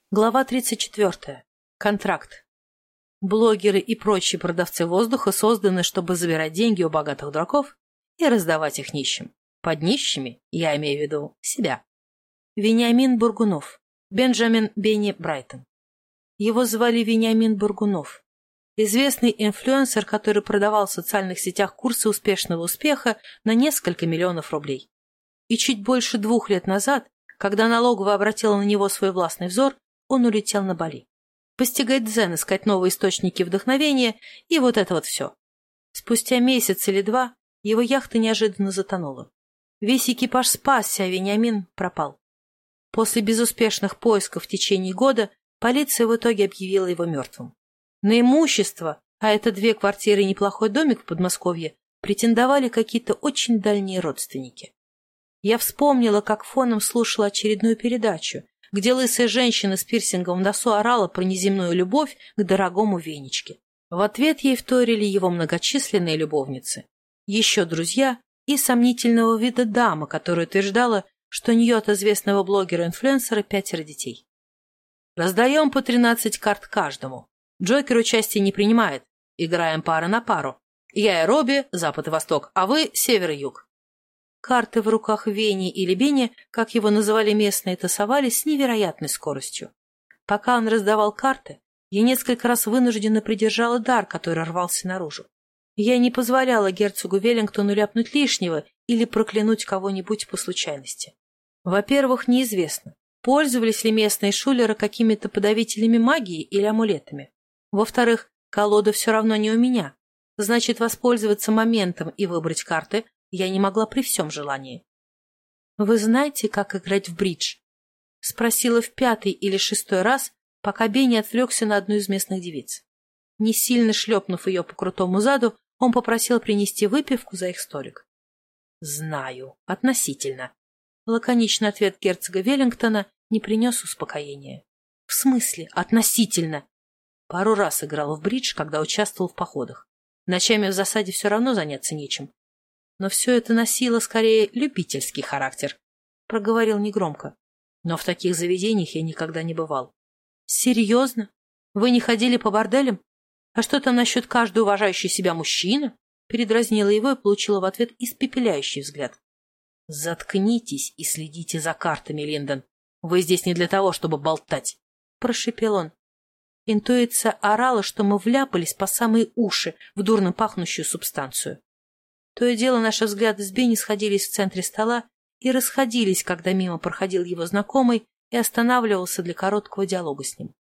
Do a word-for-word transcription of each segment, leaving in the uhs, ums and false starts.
Глава тридцать четвёртая. Контракт. Блогеры и прочие продавцы воздуха созданы, чтобы забирать деньги у богатых дураков и раздавать их нищим. Под нищими я имею в виду себя. Вениамин Бургунов. Бенджамин Бенни Брайтон. Его звали Вениамин Бургунов. Известный инфлюенсер, который продавал в социальных сетях курсы успешного успеха на несколько миллионов рублей. И чуть больше двух лет назад, когда налоговая обратила на него свой властный взор, он улетел на Бали. Постигать дзен, искать новые источники вдохновения и вот это вот все. Спустя месяц или два его яхта неожиданно затонула. Весь экипаж спасся, а Вениамин пропал. После безуспешных поисков в течение года полиция в итоге объявила его мертвым. На имущество, а это две квартиры и неплохой домик в Подмосковье, претендовали какие-то очень дальние родственники. Я вспомнила, как фоном слушала очередную передачу, где лысая женщина с пирсингом в носу орала про неземную любовь к дорогому Венечке. В ответ ей вторили его многочисленные любовницы, еще друзья и сомнительного вида дама, которая утверждала, что у нее от известного блогера-инфлюенсера пятеро детей. Раздаем по тринадцать карт каждому. Джокер участия не принимает. Играем пара на пару. Я и Робби, запад и восток, а вы север и юг. Карты в руках Вени или Бени, как его называли местные, тасовались с невероятной скоростью. Пока он раздавал карты, я несколько раз вынужденно придержала дар, который рвался наружу. Я не позволяла герцогу Веллингтону ляпнуть лишнего или проклянуть кого-нибудь по случайности. Во-первых, неизвестно, пользовались ли местные шулеры какими-то подавителями магии или амулетами. Во-вторых, колода все равно не у меня. Значит, воспользоваться моментом и выбрать карты я не могла при всем желании. — Вы знаете, как играть в бридж? — спросила в пятый или шестой раз, пока Бенни отвлекся на одну из местных девиц. Не сильно шлепнув ее по крутому заду, он попросил принести выпивку за их столик. — Знаю, относительно. Лаконичный ответ герцога Веллингтона не принес успокоения. — В смысле относительно? Пару раз играл в бридж, когда участвовал в походах. Ночами в засаде все равно заняться нечем. Но все это носило скорее любительский характер, — проговорил негромко. Но в таких заведениях я никогда не бывал. — Серьезно? Вы не ходили по борделям? А что там насчет каждый уважающий себя мужчина? Передразнила его и получила в ответ испепеляющий взгляд. — Заткнитесь и следите за картами, Линдон. Вы здесь не для того, чтобы болтать, — прошепел он. Интуиция орала, что мы вляпались по самые уши в дурно пахнущую субстанцию. То и дело наши взгляды с Бенни сходились в центре стола и расходились, когда мимо проходил его знакомый и останавливался для короткого диалога с ним.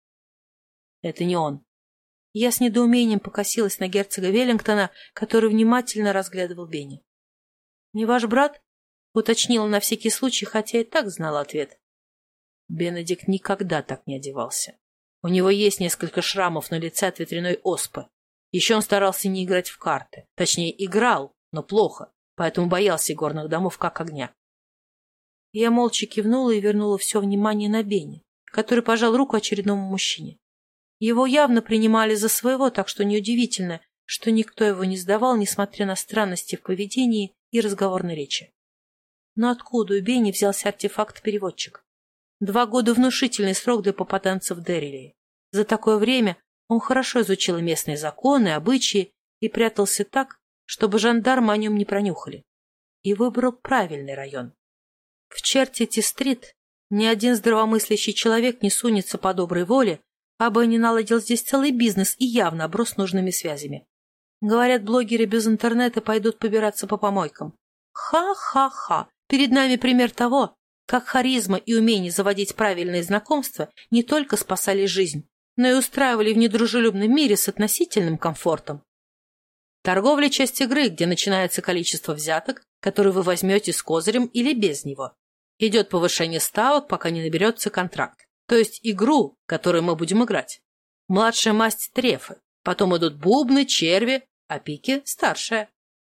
Это не он. Я с недоумением покосилась на герцога Веллингтона, который внимательно разглядывал Бенни. — Не ваш брат? — уточнила на всякий случай, хотя и так знала ответ. Бенедикт никогда так не одевался. У него есть несколько шрамов на лице от ветряной оспы. Еще он старался не играть в карты. Точнее, играл, но плохо, поэтому боялся горных домов как огня. Я молча кивнула и вернула все внимание на Бенни, который пожал руку очередному мужчине. Его явно принимали за своего, так что неудивительно, что никто его не сдавал, несмотря на странности в поведении и разговорной речи. Но откуда у Бенни взялся артефакт-переводчик? Два года — внушительный срок для попаданца в Деррилии. За такое время он хорошо изучил местные законы, обычаи и прятался так, чтобы жандармы о нем не пронюхали. И выбрал правильный район. В Чертити-стрит ни один здравомыслящий человек не сунется по доброй воле, а бы не наладил здесь целый бизнес и явно оброс нужными связями. Говорят, блогеры без интернета пойдут побираться по помойкам. Ха-ха-ха! Перед нами пример того, как харизма и умение заводить правильные знакомства не только спасали жизнь, но и устраивали в недружелюбном мире с относительным комфортом. Торговля — часть игры, где начинается количество взяток, которые вы возьмете с козырем или без него. Идет повышение ставок, пока не наберется контракт. То есть игру, в которой мы будем играть. Младшая масть — трефы, потом идут бубны, черви, а пики — старшая.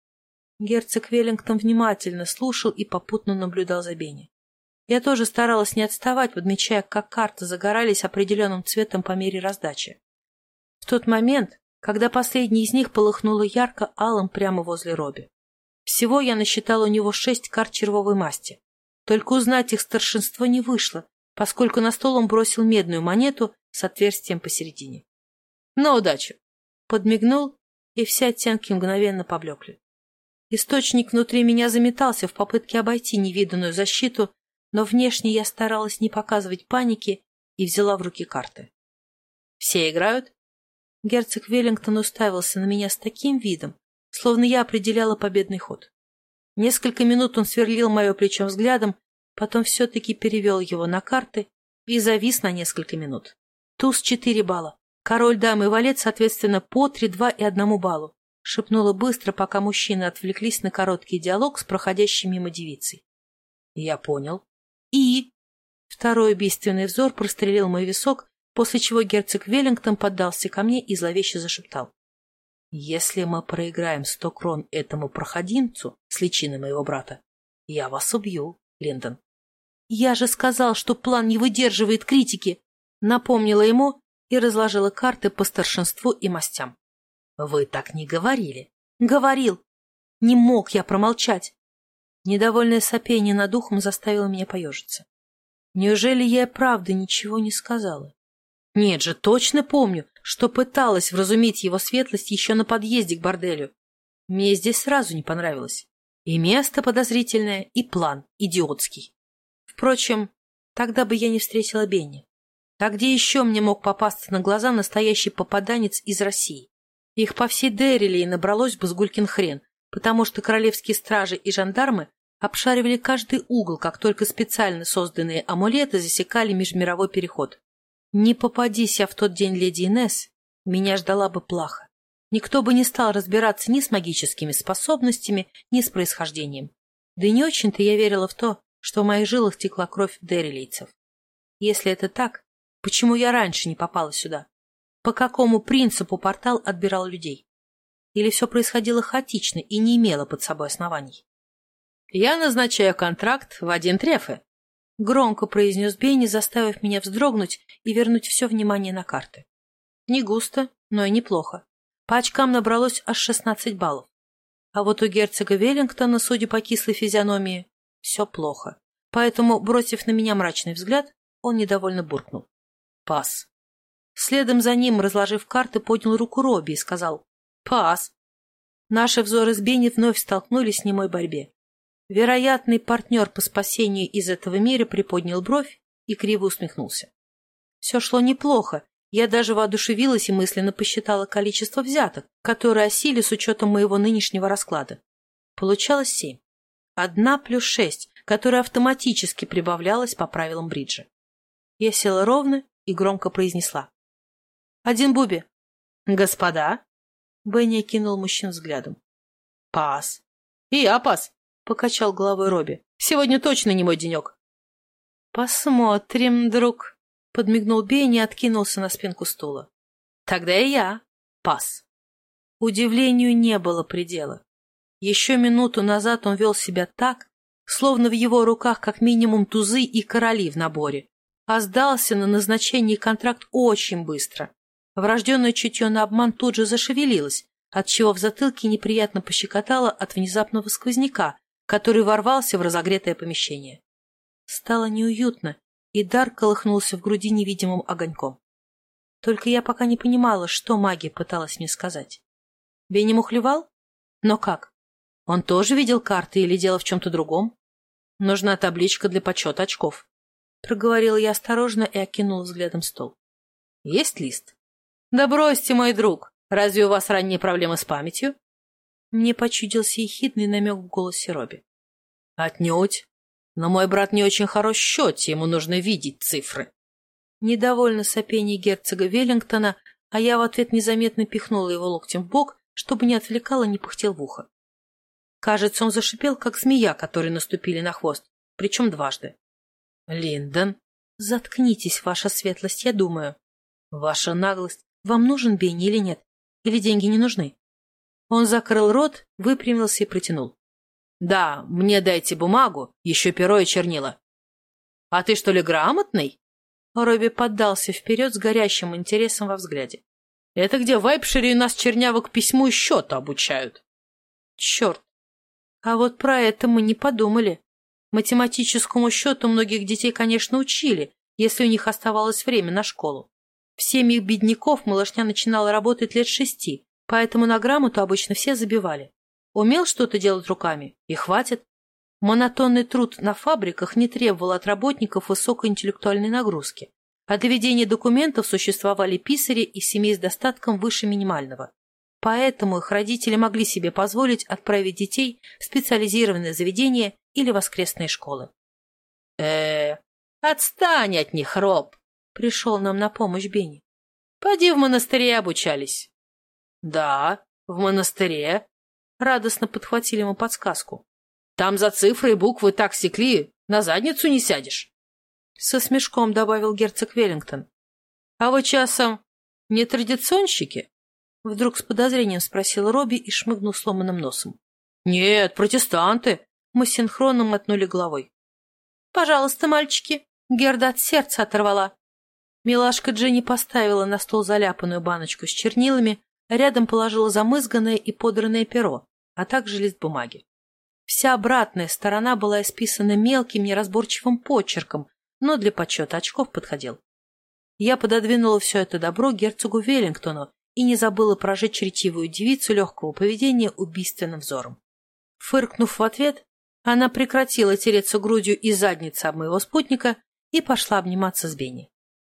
Герцог Веллингтон внимательно слушал и попутно наблюдал за Бенни. Я тоже старалась не отставать, подмечая, как карты загорались определенным цветом по мере раздачи. В тот момент, когда последняя из них полыхнула ярко-алым прямо возле Робби. Всего я насчитала у него шесть карт червовой масти. Только узнать их старшинство не вышло, поскольку на стол он бросил медную монету с отверстием посередине. «На удачу!» Подмигнул, и все оттенки мгновенно поблекли. Источник внутри меня заметался в попытке обойти невиданную защиту, но внешне я старалась не показывать паники и взяла в руки карты. «Все играют?» Герцог Веллингтон уставился на меня с таким видом, словно я определяла победный ход. Несколько минут он сверлил мое плечо взглядом, потом все-таки перевел его на карты и завис на несколько минут. Туз четыре балла. Король, дама и валет, соответственно, по три, два и одному баллу. Шепнула быстро, пока мужчины отвлеклись на короткий диалог с проходящей мимо девицей. Я понял. И... Второй убийственный взор прострелил мой висок, после чего герцог Веллингтон поддался ко мне и зловеще зашептал. «Если мы проиграем сто крон этому проходимцу с личиной моего брата, я вас убью, Линдон». «Я же сказал, что план не выдерживает критики», напомнила ему и разложила карты по старшинству и мастям. «Вы так не говорили». «Говорил. Не мог я промолчать». Недовольное сопение над ухом заставило меня поежиться. Неужели я и правда ничего не сказала? Нет же, точно помню, что пыталась вразумить его светлость еще на подъезде к борделю. Мне здесь сразу не понравилось. И место подозрительное, и план идиотский. Впрочем, тогда бы я не встретила Бенни. А где еще мне мог попасться на глаза настоящий попаданец из России? Их по всей Дэрилии набралось бы с гулькин хрен, потому что королевские стражи и жандармы обшаривали каждый угол, как только специально созданные амулеты засекали межмировой переход. Не попадись я в тот день леди Инесс, меня ждала бы плаха. Никто бы не стал разбираться ни с магическими способностями, ни с происхождением. Да и не очень-то я верила в то, что в моих жилах текла кровь дэрилийцев. Если это так, почему я раньше не попала сюда? По какому принципу портал отбирал людей? Или все происходило хаотично и не имело под собой оснований? «Я назначаю контракт в один трефе», — громко произнес Бенни, заставив меня вздрогнуть и вернуть все внимание на карты. Не густо, но и неплохо. По очкам набралось аж шестнадцать баллов. А вот у герцога Веллингтона, судя по кислой физиономии, все плохо. Поэтому, бросив на меня мрачный взгляд, он недовольно буркнул. «Пас». Следом за ним, разложив карты, поднял руку Робби и сказал «Пас». Наши взоры с Бенни вновь столкнулись в немой борьбе. Вероятный партнер по спасению из этого мира приподнял бровь и криво усмехнулся. Все шло неплохо, я даже воодушевилась и мысленно посчитала количество взяток, которые осели с учетом моего нынешнего расклада. Получалось семь. Одна плюс шесть, которая автоматически прибавлялась по правилам бриджа. Я села ровно и громко произнесла. «Один буби». «Господа?» Бенни окинул мужчин взглядом. «Пас». «И я пас», — покачал головой Робби. «Сегодня точно не мой денек». «Посмотрим, друг», — подмигнул Бенни и откинулся на спинку стула. «Тогда и я. Пас». Удивлению не было предела. Еще минуту назад он вел себя так, словно в его руках как минимум тузы и короли в наборе, а сдался на назначение контракт очень быстро. Врожденное чутье на обман тут же зашевелилось, отчего в затылке неприятно пощекотало от внезапного сквозняка, который ворвался в разогретое помещение. Стало неуютно, и дар колыхнулся в груди невидимым огоньком. Только я пока не понимала, что магия пыталась мне сказать. Бенни мухлевал? Но как? Он тоже видел карты или дело в чем-то другом? Нужна табличка для подсчета очков. Проговорила я осторожно и окинула взглядом стол. Есть лист? Да бросьте, мой друг, разве у вас ранние проблемы с памятью? Мне почудился ехидный намек в голосе Робби. Отнюдь. Но мой брат не очень хорош в счете, ему нужно видеть цифры. Недовольно сопение герцога Веллингтона, а я в ответ незаметно пихнула его локтем в бок, чтобы не отвлекал и не пыхтел в ухо. Кажется, он зашипел, как змея, которой наступили на хвост, причем дважды. Линдон, заткнитесь, ваша светлость, я думаю. Ваша наглость. Вам нужен Бенни или нет? Или деньги не нужны? Он закрыл рот, выпрямился и протянул. Да, мне дайте бумагу, еще перо и чернила. А ты что ли грамотный? Робби поддался вперед с горящим интересом во взгляде. Это где в Айпшире у нас чернявок письму и счету обучают? Черт! А вот про это мы не подумали. Математическому счету многих детей, конечно, учили, если у них оставалось время на школу. В семьях бедняков малышня начинала работать лет шести, поэтому на грамоту обычно все забивали. Умел что-то делать руками, и хватит. Монотонный труд на фабриках не требовал от работников высокой интеллектуальной нагрузки, а для ведения документов существовали писари из семей с достатком выше минимального. Поэтому их родители могли себе позволить отправить детей в специализированные заведения или воскресные школы. э отстань от них, Роб! Пришел нам на помощь Бенни. Поди в монастыре обучались. Да, в монастыре. Радостно подхватили ему подсказку. Там за цифры и буквы так секли, на задницу не сядешь. Со смешком добавил герцог Веллингтон. А вы часом не традиционщики? Вдруг с подозрением спросил Робби и шмыгнул сломанным носом. Нет, протестанты. Мы синхронно мотнули головой. Пожалуйста, мальчики. Герда от сердца оторвала. Милашка Дженни поставила на стол заляпанную баночку с чернилами, рядом положила замызганное и подранное перо, а также лист бумаги. Вся обратная сторона была исписана мелким неразборчивым почерком, но для подсчета очков подходил. Я пододвинула все это добро герцогу Веллингтону и не забыла прожечь ретивую девицу легкого поведения убийственным взором. Фыркнув в ответ, она прекратила тереться грудью и задницей об моего спутника и пошла обниматься с Бенни.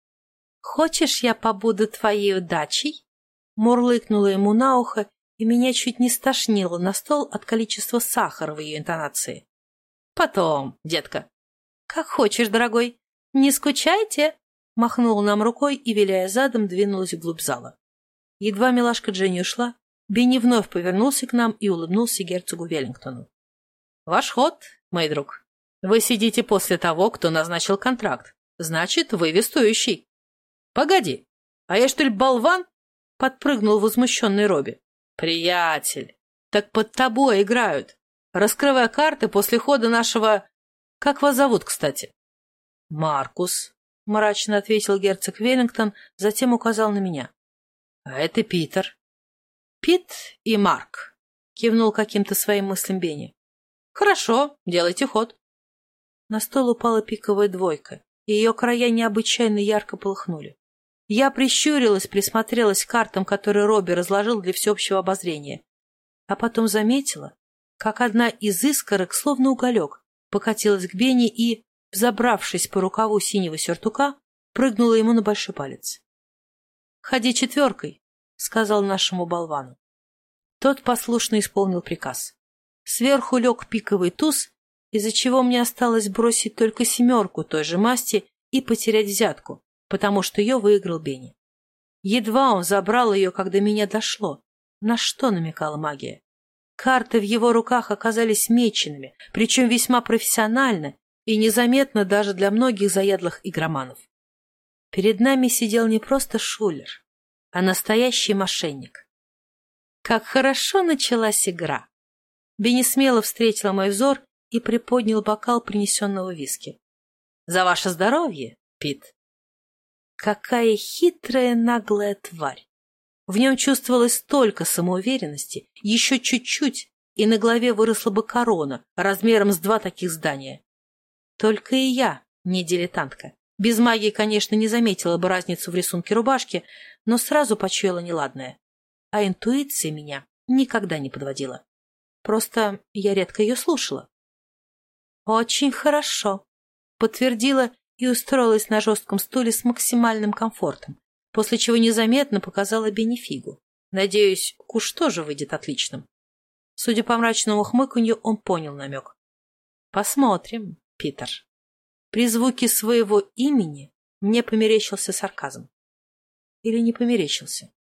«Хочешь, я побуду твоей удачей?» Мурлыкнула ему на ухо, и меня чуть не стошнило на стол от количества сахара в ее интонации. «Потом, детка». «Как хочешь, дорогой. Не скучайте!» Махнула нам рукой и, виляя задом, двинулась вглубь зала. Едва милашка Дженни ушла, Бенни вновь повернулся к нам и улыбнулся герцогу Веллингтону. «Ваш ход, мой друг. Вы сидите после того, кто назначил контракт. Значит, вы вестующий». «Погоди, а я что ли болван?» — подпрыгнул возмущенный Робби. «Приятель, так под тобой играют. Раскрывай карты после хода нашего... Как вас зовут, кстати?» «Маркус», — мрачно ответил герцог Веллингтон, затем указал на меня. «А это Питер». «Пит и Марк», — кивнул каким-то своим мыслям Бенни. «Хорошо, делайте ход». На стол упала пиковая двойка, и ее края необычайно ярко полыхнули. Я прищурилась, присмотрелась к картам, которые Робби разложил для всеобщего обозрения, а потом заметила, как одна из искорок, словно уголек, покатилась к Бенни и, взобравшись по рукаву синего сюртука, прыгнула ему на большой палец. «Ходи четверкой», — сказал нашему болвану. Тот послушно исполнил приказ. Сверху лег пиковый туз, из-за чего мне осталось бросить только семерку той же масти и потерять взятку, потому что ее выиграл Бенни. Едва он забрал ее, когда меня дошло, на что намекала магия. Карты в его руках оказались меченными, причем весьма профессионально и незаметно даже для многих заядлых игроманов. Перед нами сидел не просто шулер, а настоящий мошенник. Как хорошо началась игра! Бенни смело встретила мой взор и приподнял бокал принесенного виски. «За ваше здоровье, Пит!» Какая хитрая, наглая тварь! В нем чувствовалось столько самоуверенности, еще чуть-чуть, и на голове выросла бы корона размером с два таких здания. Только и я, не дилетантка. Без магии, конечно, не заметила бы разницу в рисунке рубашки, но сразу почуяла неладное. А интуиция меня никогда не подводила. Просто я редко ее слушала. «Очень хорошо», — подтвердила и устроилась на жестком стуле с максимальным комфортом, после чего незаметно показала Бенни фигу. Надеюсь, куш тоже выйдет отличным. Судя по мрачному хмыканью, он понял намек. «Посмотрим, Питер». При звуке своего имени мне померещился сарказм. Или не померещился?